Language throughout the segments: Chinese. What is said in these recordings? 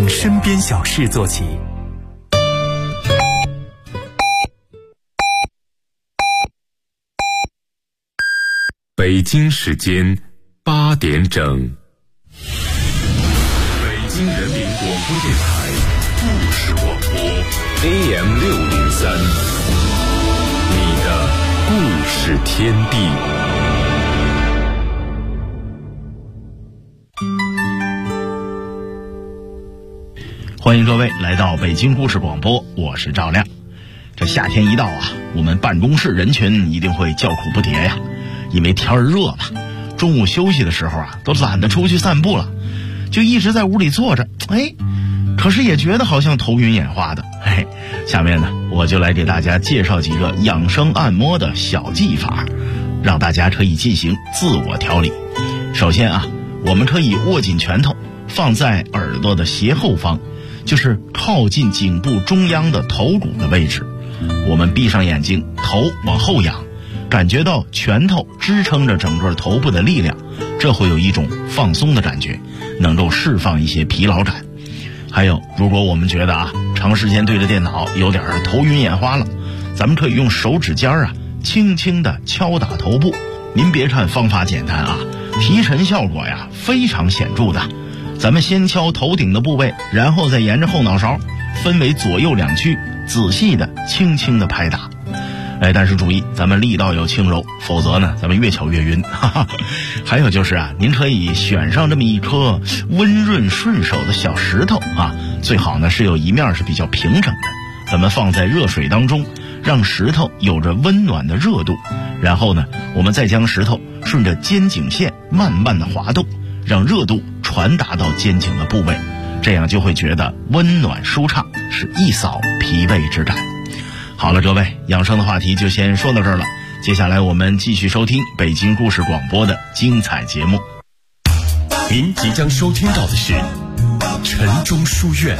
从身边小事做起。北京时间8点整，北京人民广播电台故事广播 AM603，你的故事天地。 欢迎各位来到北京故事广播，我是赵亮。这夏天一到啊，我们办公室人群一定会叫苦不迭呀，因为天儿热嘛，中午休息的时候啊，都懒得出去散步了，就一直在屋里坐着，可是也觉得好像头晕眼花的。下面呢，我就来给大家介绍几个养生按摩的小技法，让大家可以进行自我调理。首先啊，我们可以握紧拳头，放在耳朵的斜后方，就是靠近颈部中央的头骨的位置。我们闭上眼睛，头往后仰，感觉到拳头支撑着整个头部的力量，这会有一种放松的感觉，能够释放一些疲劳感。还有，如果我们觉得长时间对着电脑有点头晕眼花了，咱们可以用手指尖轻轻地敲打头部。您别看方法简单提神效果非常显著的。咱们先敲头顶的部位，然后再沿着后脑勺分为左右两区，仔细的轻轻的拍打。但是注意，咱们力道要轻柔，否则呢咱们越敲越晕。还有就是您可以选上这么一颗温润顺手的小石头最好呢是有一面是比较平整的，咱们放在热水当中，让石头有着温暖的热度，然后呢我们再将石头顺着肩颈线慢慢的滑动，让热度传达到肩颈的部位，这样就会觉得温暖舒畅，是一扫疲惫之感。好了，各位，养生的话题就先说到这儿了，接下来我们继续收听北京故事广播的精彩节目。 您即将收听到的是晨钟书院。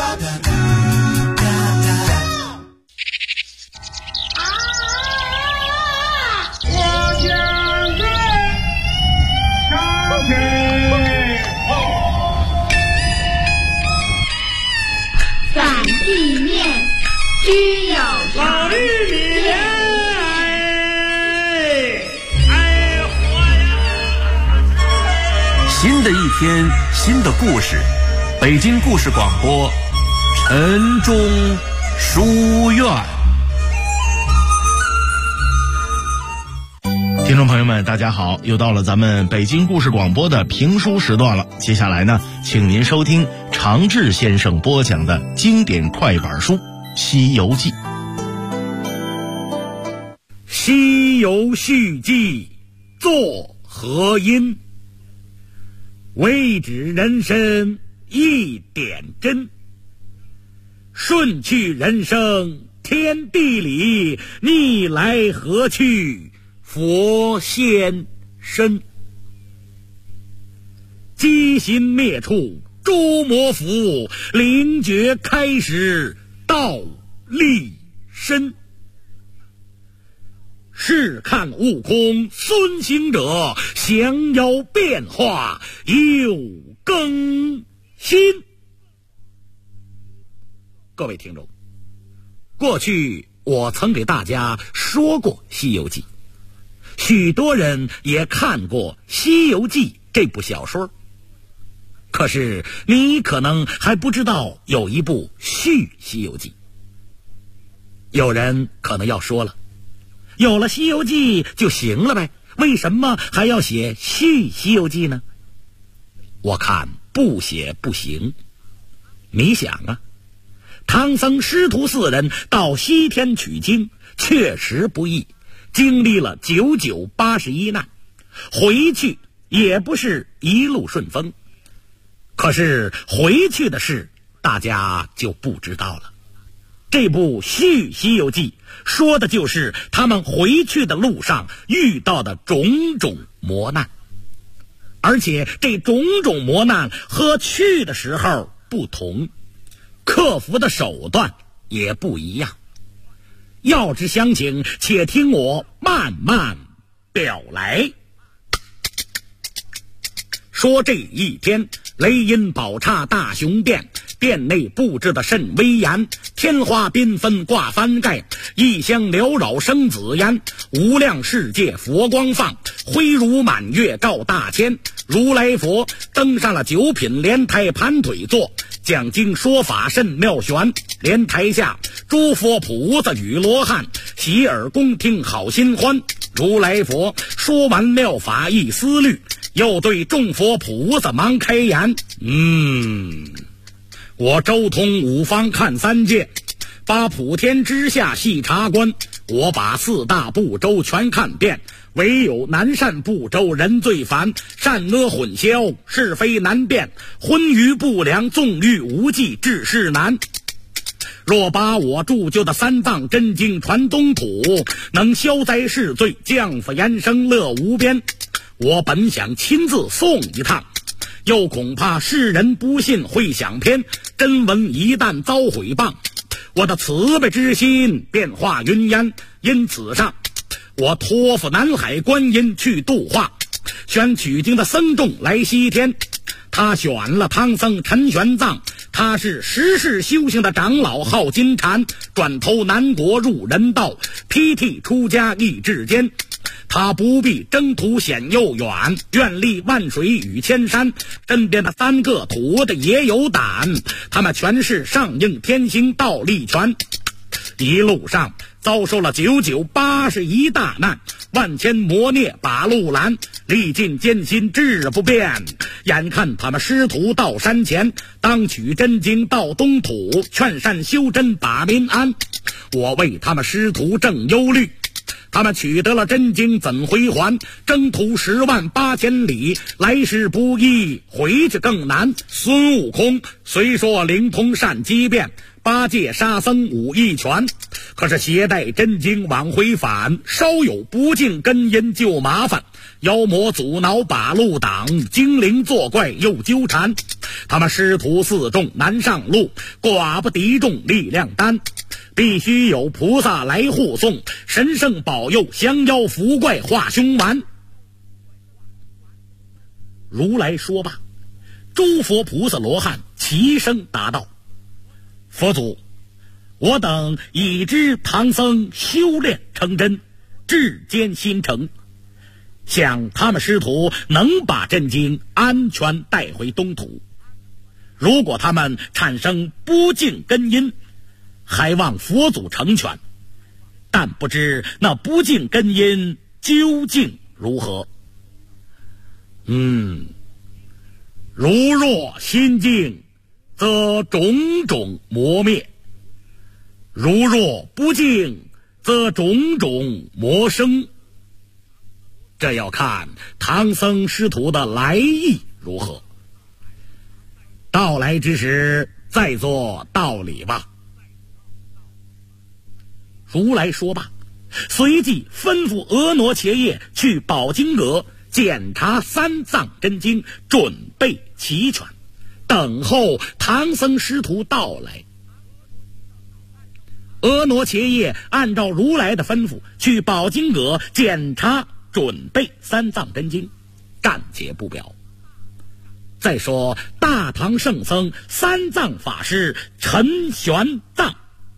反地面需要老玉米新的一天，新的故事，北京故事广播晨钟书院。 听众朋友们大家好，又到了咱们北京故事广播的评书时段了。接下来呢，请您收听常志先生播讲的经典快板书《西游记》。 西游续记作何因？为指人生一点真，顺去人生天地里，逆来何去佛仙身。机心灭处诸魔符，灵觉开始道立身。试看悟空孙行者，降妖变化又更新。各位听众，过去我曾给大家说过《西游记》，许多人也看过《西游记》这部小说，可是你可能还不知道有一部续《西游记》。有人可能要说了，有了《西游记》就行了呗，为什么还要写续《西游记》呢？我看不写不行。你想唐僧师徒4人到西天取经确实不易，经历了9981难，回去也不是一路顺风。可是回去的事大家就不知道了。这部续《西游记》说的就是他们回去的路上遇到的种种磨难，而且这种种磨难和去的时候不同，克服的手段也不一样。要知详情，且听我慢慢表来。说这一天， 雷音宝刹大雄殿，殿内布置的甚威严，天花缤纷挂幡盖，异香缭绕生紫烟，无量世界佛光放，辉如满月照大千。如来佛登上了九品莲台盘腿坐，讲经说法甚妙玄，莲台下诸佛菩萨与罗汉洗耳恭听好心欢。如来佛说完妙法一思虑，又对众佛菩萨忙开言：我周通五方看三界，把普天之下细察观，我把四大部洲全看遍，唯有南赡部洲人最烦，善恶混淆，是非难辨，昏愚不良，纵欲无忌，治世难。若把我铸就的三藏真经传东土，能消灾释罪，降福延生，乐无边。我本想亲自送一趟，又恐怕世人不信会想偏，真文一旦遭毁谤，我的慈悲之心变化云烟。因此上我托付南海观音去度化，选取经的僧众来西天。他选了唐僧陈玄奘，他是十世修行的长老，号金蝉，转投南国入人道，披剃出家意志坚。他不必征途险又远，愿历万水与千山。身边的三个徒弟也有胆，他们全是上应天行道力全。一路上遭受了981大难，万千魔孽把路拦，历尽艰辛志不变。眼看他们师徒到山前，当取真经到东土，劝善修真把民安。我为他们师徒正忧虑，他们取得了真经怎回还？征途108000里，来时不易，回去更难。孙悟空虽说灵通善机变，八戒沙僧武艺全，可是携带真经往回返，稍有不敬根因就麻烦。妖魔阻挠把路挡，精灵作怪又纠缠。他们师徒四众难上路，寡不敌众力量单，必须有菩萨来护送，神圣保佑，降妖伏怪化凶顽。如来说罢，诸佛菩萨罗汉齐声答道：佛祖，我等已知唐僧修炼成真，至坚心诚，想他们师徒能把真经安全带回东土。如果他们产生不敬根因，还望佛祖成全，但不知那不敬根因究竟如何。如若心静，则种种磨灭；如若不敬，则种种磨生。这要看唐僧师徒的来意如何。到来之时，再做道理吧。如来说罢，随即吩咐婀娜伽叶去宝经阁检查三藏真经，准备齐全，等候唐僧师徒到来。婀娜伽叶按照如来的吩咐去宝经阁检查准备三藏真经，暂且不表。再说大唐圣僧三藏法师陈玄奘，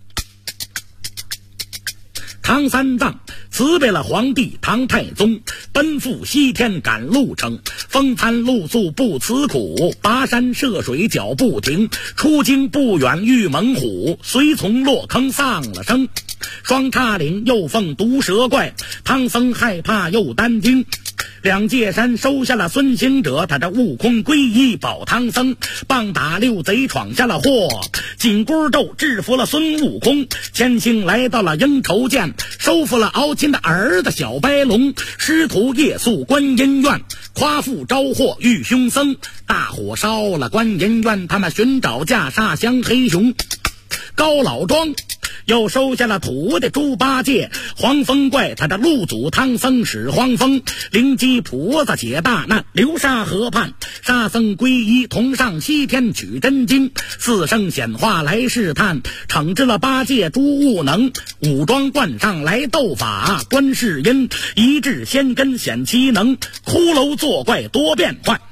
唐三藏辞别了皇帝唐太宗，奔赴西天赶路程，风餐露宿不辞苦，跋山涉水脚不停，出京不远遇猛虎，随从落坑丧了生。双叉岭又逢毒蛇怪，唐僧害怕又担惊，两界山收下了孙行者，他这悟空皈依保唐僧，棒打六贼闯下了祸，紧箍咒制服了孙悟空，千星来到了鹰愁涧，收服了敖钦的儿子小白龙，师徒夜宿观音院，夸父招祸遇凶僧，大火烧了观音院，他们寻找袈裟降黑熊。高老庄又收下了徒弟猪八戒，黄风怪他的路祖唐僧使黄风，灵机菩萨解大难，流沙河畔沙僧皈依，同上西天取真经，四声显化来试探，惩治了八戒猪悟能，武装冠上来斗法，观世音一掷仙根显其能，骷髅作怪多变幻，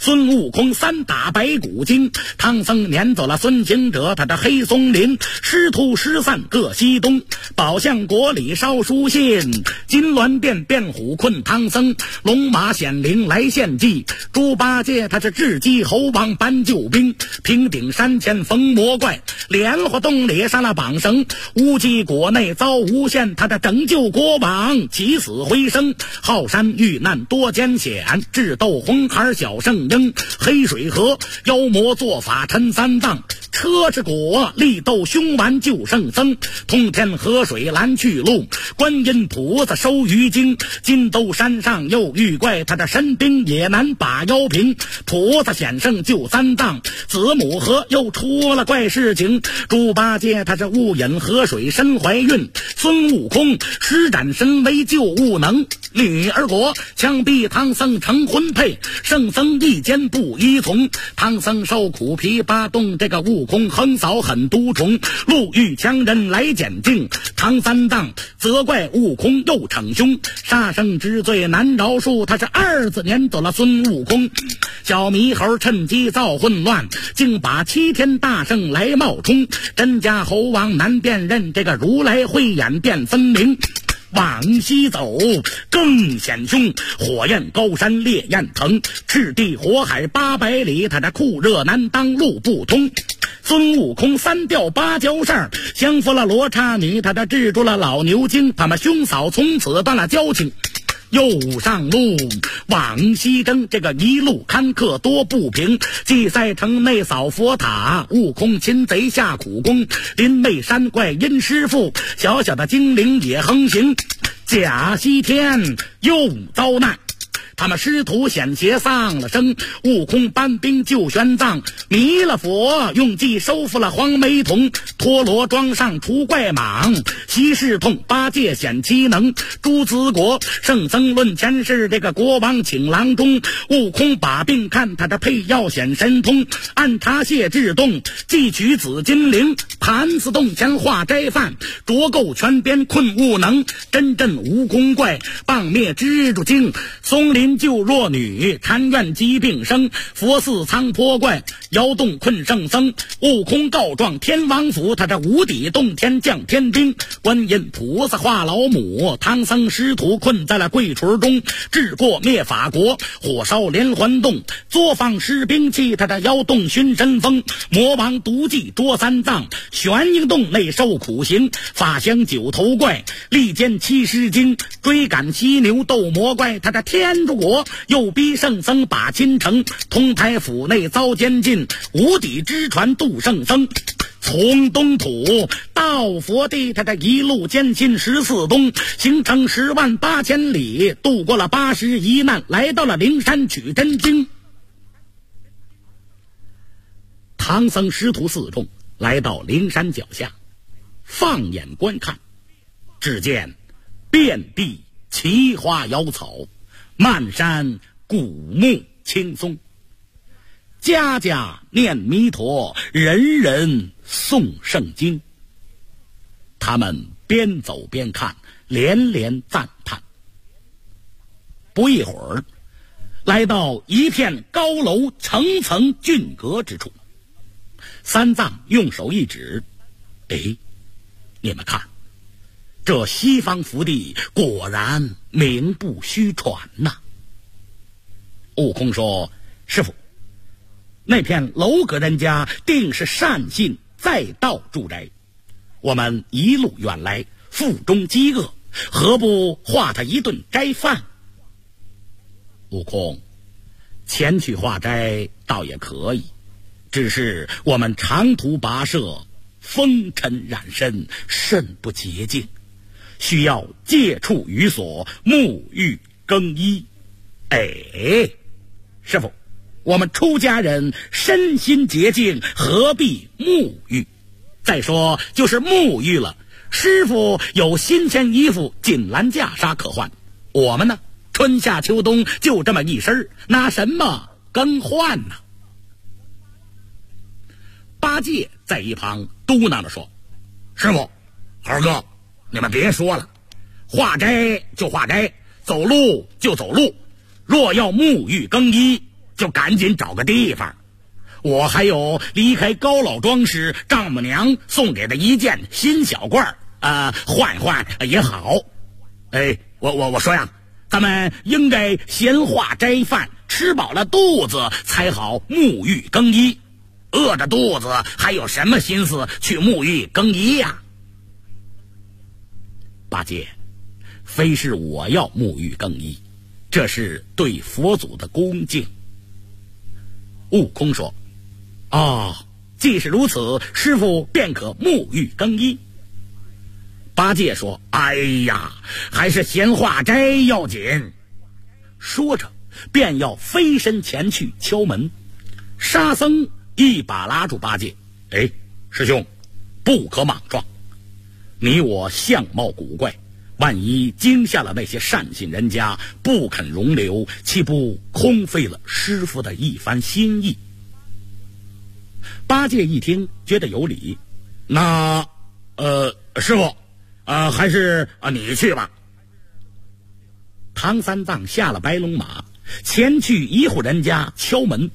孙悟空3打白骨精，唐僧撵走了孙行者，他的黑松林，师徒失散各西东。宝象国里烧书信，金銮殿变虎困唐僧，龙马显灵来献计。猪八戒他是智击猴王搬救兵，平顶山前逢魔怪，莲花洞里杀了绑绳。乌鸡国内遭无限，他的拯救国王起死回生。浩山遇难多艰险，智斗红孩小圣婴。黑水河妖魔做法陈三藏，车之果力斗凶顽救圣僧。通天河水拦去路，观音菩萨收鱼精。金兜山上又遇怪，他的神兵也难把妖平。菩萨显圣救三藏，子母河又出了怪事情。猪八戒他是误饮河水身怀孕，孙悟空施展神威救悟能。女儿国枪毙唐僧成婚配，圣僧一间不依从。唐僧受苦琵琶洞，这个悟空横扫狠毒虫。路遇强人来检境，唐三藏责怪悟空又逞凶。杀生之罪难饶恕，他是2字撵走了孙悟空。小猕猴趁机造混乱，竟把7天大圣来冒充。真假猴王难辨认，这个如来慧眼辨分明。往西走更险凶，火焰高山烈焰腾，赤地火海800里，他的酷热难当路不通。孙悟空3吊8交扇，降服了罗刹女，他的制住了老牛精，他们兄嫂从此断了交情。又上路往西征，这个一路坎坷多不平。祭赛城内扫佛塔，悟空擒贼下苦功。林内山怪阴师傅，小小的精灵也横行。假西天又遭难，他们师徒险些丧了生。悟空搬兵救玄奘，弥勒佛用计收复了黄眉童。陀螺庄上除怪蟒，西市痛八戒显其能。朱子国圣僧论前世，这个国王请郎中。悟空把病看，他的配药显神通。按察谢智洞，汲取紫金铃。盘子洞前化斋饭，着构全边困悟能。真正蜈蚣怪，棒灭蜘蛛精。松林救弱女，禅院疾病生。佛寺苍坡怪，窑洞困圣僧。悟空告状天王府，他这无底洞天降天兵。观音菩萨化老母，唐僧师徒困在了贵锤中。治过灭法国，火烧连环洞。作坊施兵器，他这窑洞熏神风。魔王毒计捉三藏，玄阴洞内受苦刑。法香九头怪，力坚七尸精。追赶犀牛斗魔怪，他的天竺国又逼圣僧把金城。通台府内遭监禁，无底之船渡圣僧。从东土到佛地，他这一路艰辛14冬，行程108000里，渡过了81难，来到了灵山取真经。唐僧师徒4众来到灵山脚下，放眼观看，只见遍地奇花妖草，漫山古木青松，家家念弥陀，人人诵圣经。他们边走边看，连连赞叹。不一会儿，来到一片高楼层层峻阁之处。三藏用手一指，你们看，这西方福地果然名不虚传呐。悟空说，师父，那片楼阁人家定是善信再道住宅，我们一路远来，腹中饥饿，何不化他一顿斋饭？悟空，前去化斋倒也可以，只是我们长途跋涉，风尘染身，甚不洁净，需要借处寓所，沐浴更衣。师父，我们出家人身心洁净，何必沐浴？再说就是沐浴了，师父有新鲜衣服锦兰袈裟可换，我们呢，春夏秋冬就这么一身，拿什么更换呢？八戒在一旁嘟囔着说，师父，猴哥，你们别说了，化斋就化斋，走路就走路，若要沐浴更衣， 就赶紧找个地方。我还有离开高老庄时丈母娘送给的一件新小褂，换换也好。我说呀，咱们应该闲话斋饭，吃饱了肚子才好沐浴更衣。饿着肚子还有什么心思去沐浴更衣呀？八戒，非是我要沐浴更衣，这是对佛祖的恭敬。悟空说：既是如此，师父便可沐浴更衣。八戒说：哎呀，还是闲话斋要紧。说着便要飞身前去敲门。沙僧一把拉住八戒：师兄，不可莽撞，你我相貌古怪，万一惊吓了那些善信人家，不肯容留，岂不空费了师父的一番心意？八戒一听觉得有理，那师父还是你去吧。唐三藏下了白龙马，前去一户人家敲门。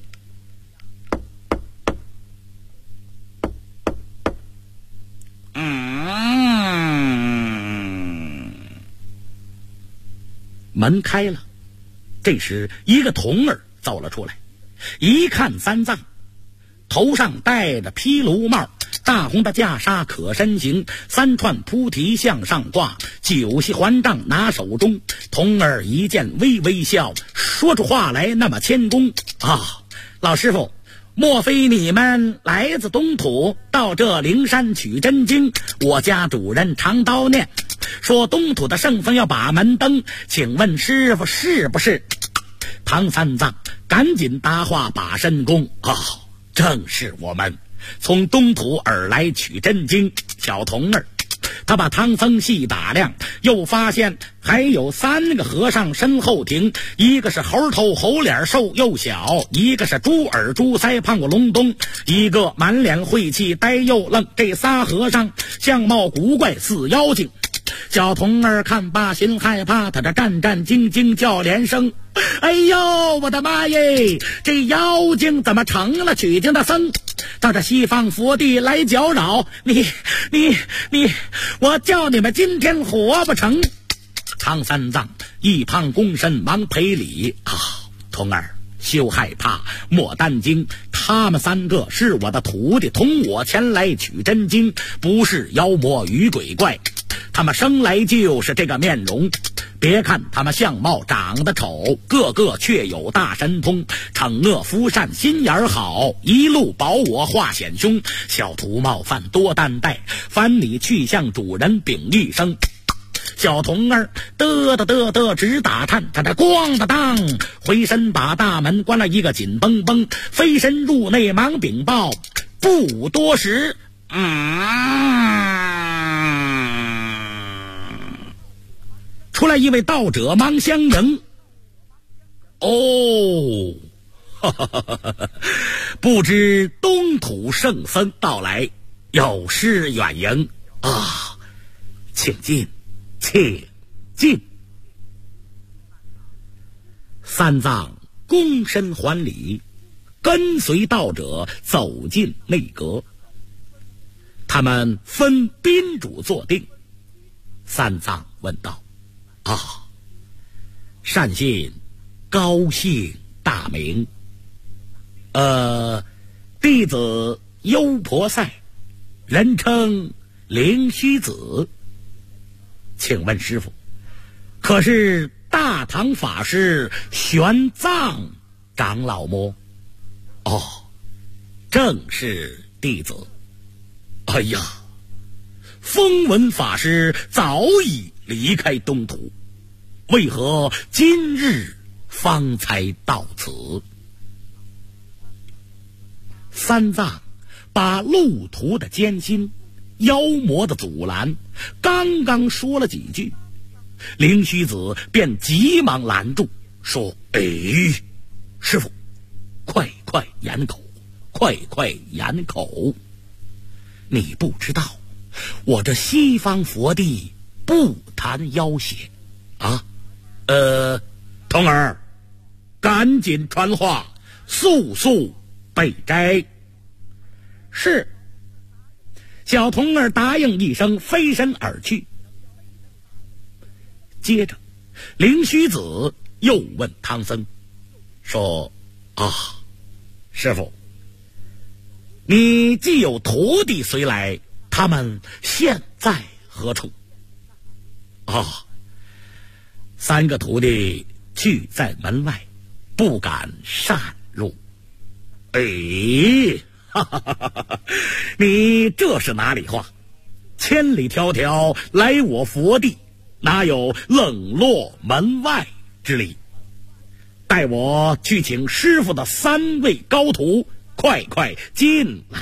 门开了，这时一个童儿走了出来，一看三藏，头上戴着披卢帽，大红的袈裟可身行，三串菩提向上挂，九系环杖拿手中。童儿一见微微笑，说出话来那么谦恭：老师傅，莫非你们来自东土，到这灵山取真经？我家主人常叨念，说东土的圣僧要把门登，请问师傅是不是？唐三藏赶紧答话把身躬：正是我们从东土而来取真经。小童儿他把唐僧细打量，又发现还有3个和尚身后停，一个是猴头猴脸瘦又小，一个是猪耳猪腮胖过隆冬，一个满脸晦气呆又愣。这仨和尚相貌古怪似妖精。小童儿看罢心害怕，他这战战兢兢叫连声：哎呦我的妈耶，这妖精怎么成了取经的僧，到这西方佛地来搅扰？你我叫你们今天活不成。唐三藏一旁躬身忙赔礼：童儿休害怕，莫担惊，他们3个是我的徒弟，同我前来取真经，不是妖魔与鬼怪，他们生来就是这个面容。别看他们相貌长得丑，个个却有大神通，惩恶扶善心眼好，一路保我化险凶。小徒冒犯多担待，烦你去向主人禀一声。小童儿嘚直打颤，他这咣的当回身把大门关了一个紧绷绷，飞身入内忙禀报。不多时，出来一位道者忙相迎。不知东土圣僧到来，有失远迎请进请进。三藏躬身还礼，跟随道者走进内阁。他们分宾主坐定。三藏问道：善信高姓大名？弟子优婆塞，人称灵虚子。请问师父，可是大唐法师玄奘长老么？正是弟子。哎呀，风闻法师早已离开东土，为何今日方才到此？三藏把路途的艰辛、妖魔的阻拦刚刚说了几句，灵虚子便急忙拦住，说：师父，快掩口，快掩口！你不知道，我这西方佛地不谈妖邪童儿赶紧传话， 速速备斋。是。小童儿答应一声，飞身而去。接着灵虚子又问唐僧说：师父，你既有徒弟随来，他们现在何处？三个徒弟聚在门外，不敢擅入。你这是哪里话？千里迢迢来我佛地，哪有冷落门外之理？待我去请师父的3位高徒，快快进来。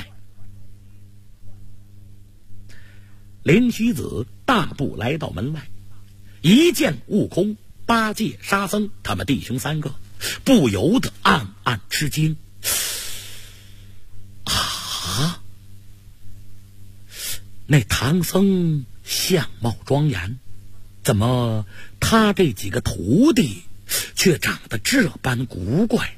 灵虚子大步来到门外，一见悟空、八戒、沙僧他们弟兄3个，不由得暗暗吃惊。那唐僧相貌庄严，怎么他这几个徒弟却长得这般古怪？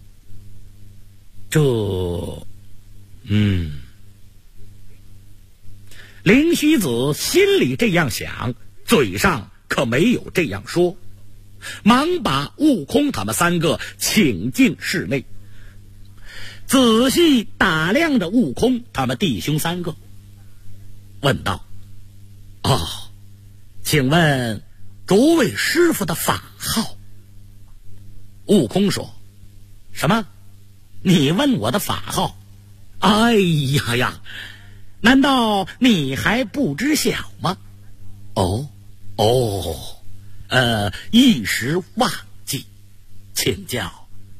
灵虚子心里这样想，嘴上可没有这样说，忙把悟空他们3个请进室内，仔细打量着悟空他们弟兄3个，问道：请问诸位师傅的法号？悟空说：什么？你问我的法号？哎呀，难道你还不知晓吗？一时忘记，请教。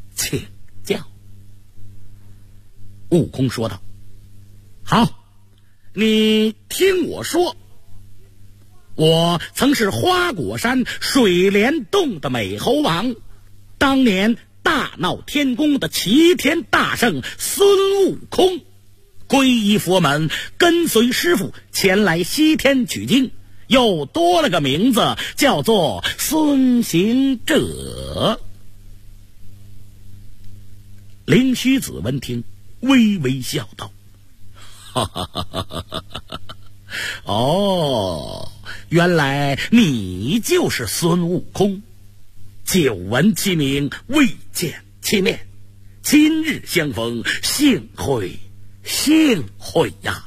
悟空说道：好，你听我说，我曾是花果山水帘洞的美猴王，当年大闹天宫的齐天大圣孙悟空，皈依佛门，跟随师父前来西天取经，又多了个名字，叫做孙行者。灵虚子闻听，微微笑道：原来你就是孙悟空，久闻其名，未见其面，今日相逢，幸会呀！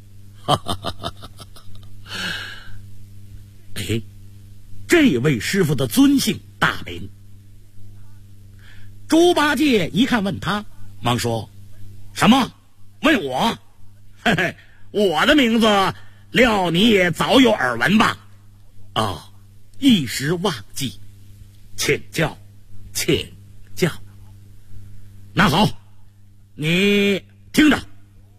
这位师傅的尊姓大名？猪八戒一看问他，忙说：什么？问我？我的名字料你也早有耳闻吧？一时忘记，请教。那好，你听着，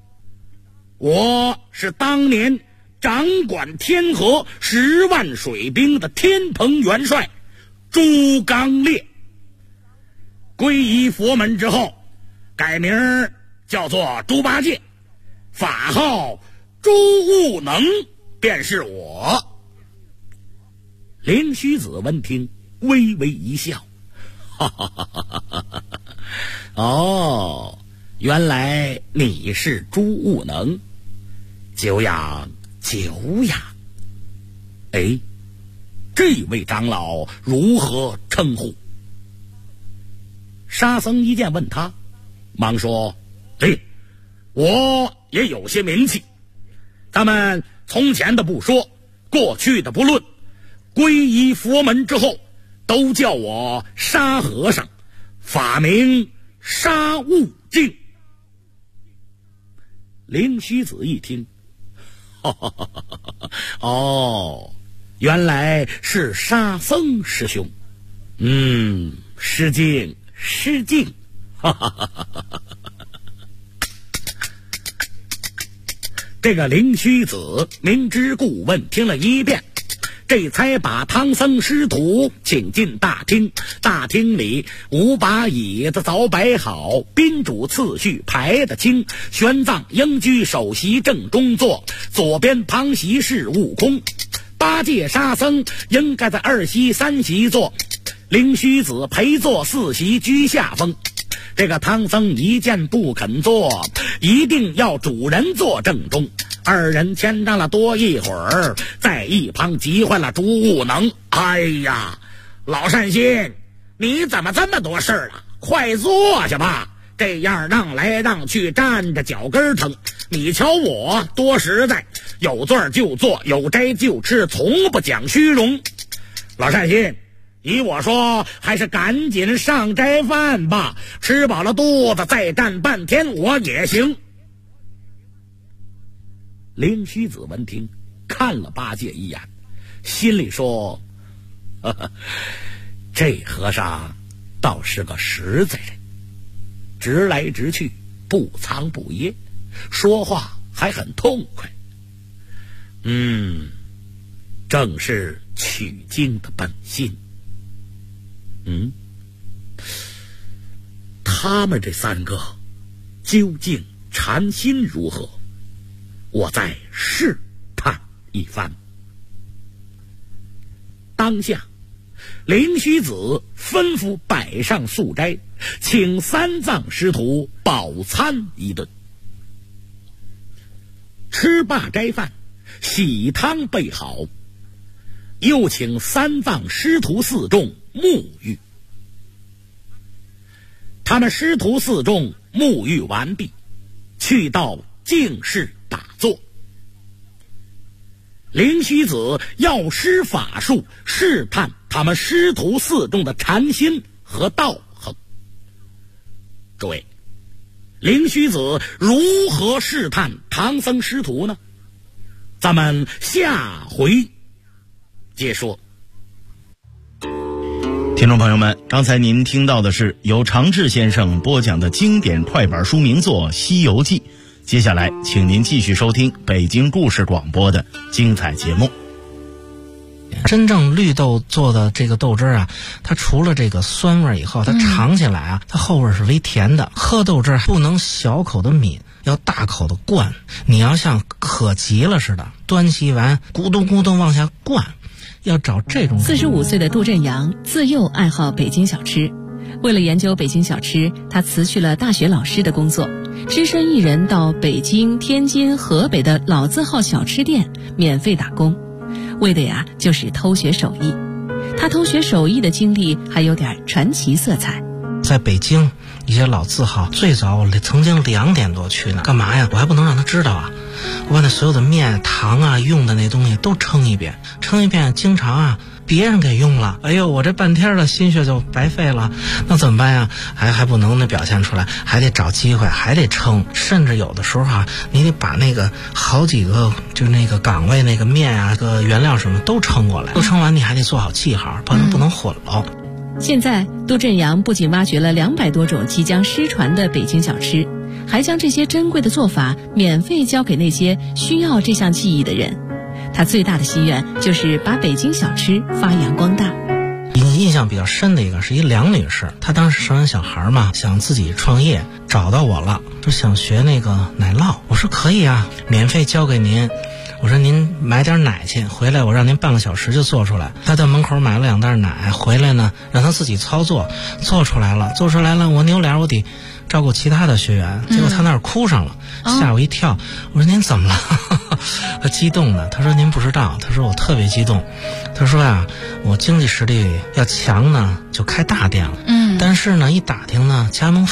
我是当年掌管天河10万水兵的天蓬元帅朱刚烈，皈依佛门之后，改名叫做猪八戒，法号朱悟能，便是我。灵虚子闻听，微微一笑，原来你是朱悟能，久仰。这位长老如何称呼？沙僧一见问他，忙说：我也有些名气，咱们从前的不说，过去的不论，皈依佛门之后，都叫我沙和尚，法名沙悟净。灵虚子一听，原来是沙僧师兄。失敬。这个灵虚子明知故问，听了一遍，这才把唐僧师徒请进大厅。大厅里5把椅子早摆好，宾主次序排得清。玄奘应居首席正中坐，左边旁席是悟空，八戒沙僧应该在2席3席坐，灵虚子陪坐4席居下风。 这个唐僧一见不肯做，一定要主人做正中。二人谦让了多一会儿，在一旁急坏了朱悟能。哎呀，老善心，你怎么这么多事儿了？快坐下吧，这样让来让去，站着脚跟疼。你瞧我多实在，有座就坐，有斋就吃，从不讲虚荣。老善心，依我说，还是赶紧上斋饭吧，吃饱了肚子再站半天我也行。灵虚子闻听，看了八戒一眼，心里说：呵呵，这和尚倒是个实在人，直来直去，不藏不掖，说话还很痛快。正是取经的本心。他们这三个究竟禅心如何？我再试探一番。当下灵虚子吩咐摆上素斋，请三藏师徒饱餐一顿。吃罢斋饭，喜汤备好，又请三藏师徒四众沐浴。他们师徒四众沐浴完毕，去到净室打坐。灵虚子药师法术试探他们师徒四众的禅心和道行。诸位，灵虚子如何试探唐僧师徒呢？咱们下回接说。 听众朋友们，刚才您听到的是由常志先生播讲的经典快板书名作《西游记》。接下来请您继续收听北京故事广播的精彩节目。 真正绿豆做的这个豆汁啊，它除了这个酸味以后，它尝起来啊，它后味是微甜的。喝豆汁不能小口的抿，要大口的灌，你要像渴急了似的，端稀完咕咚咕咚往下灌，要找这种。 45岁的杜振阳自幼爱好北京小吃，为了研究北京小吃，他辞去了大学老师的工作，只身一人到北京、天津、河北的老字号小吃店免费打工，为的就是偷学手艺。他偷学手艺的经历还有点传奇色彩。 在北京一些老字号，最早我曾经2点多去呢，干嘛呀？我还不能让他知道啊！我把那所有的面、糖啊、用的那东西都称一遍，经常别人给用了，哎呦，我这半天的心血就白费了，那怎么办呀？还不能表现出来，还得找机会，还得称，甚至有的时候你得把那个好几个就是那个岗位那个面个原料什么都称过来，都称完你还得做好记号，不能混了。 现在杜振阳不仅挖掘了200多种即将失传的北京小吃，还将这些珍贵的做法免费教给那些需要这项技艺的人。他最大的心愿就是把北京小吃发扬光大。 印象比较深的一个是一梁女士，她当时生完小孩嘛，想自己创业，找到我了，说想学那个奶酪。我说可以啊，免费教给您。我说您买点奶去，回来我让您半个小时就做出来。他在门口买了2袋奶，回来呢让他自己操作，做出来了，我扭脸我得照顾其他的学员，结果他那儿哭上了，吓我一跳。我说您怎么了？他激动的，他说您不知道，他说我特别激动，他说我经济实力要强呢就开大店了，但是呢一打听呢加盟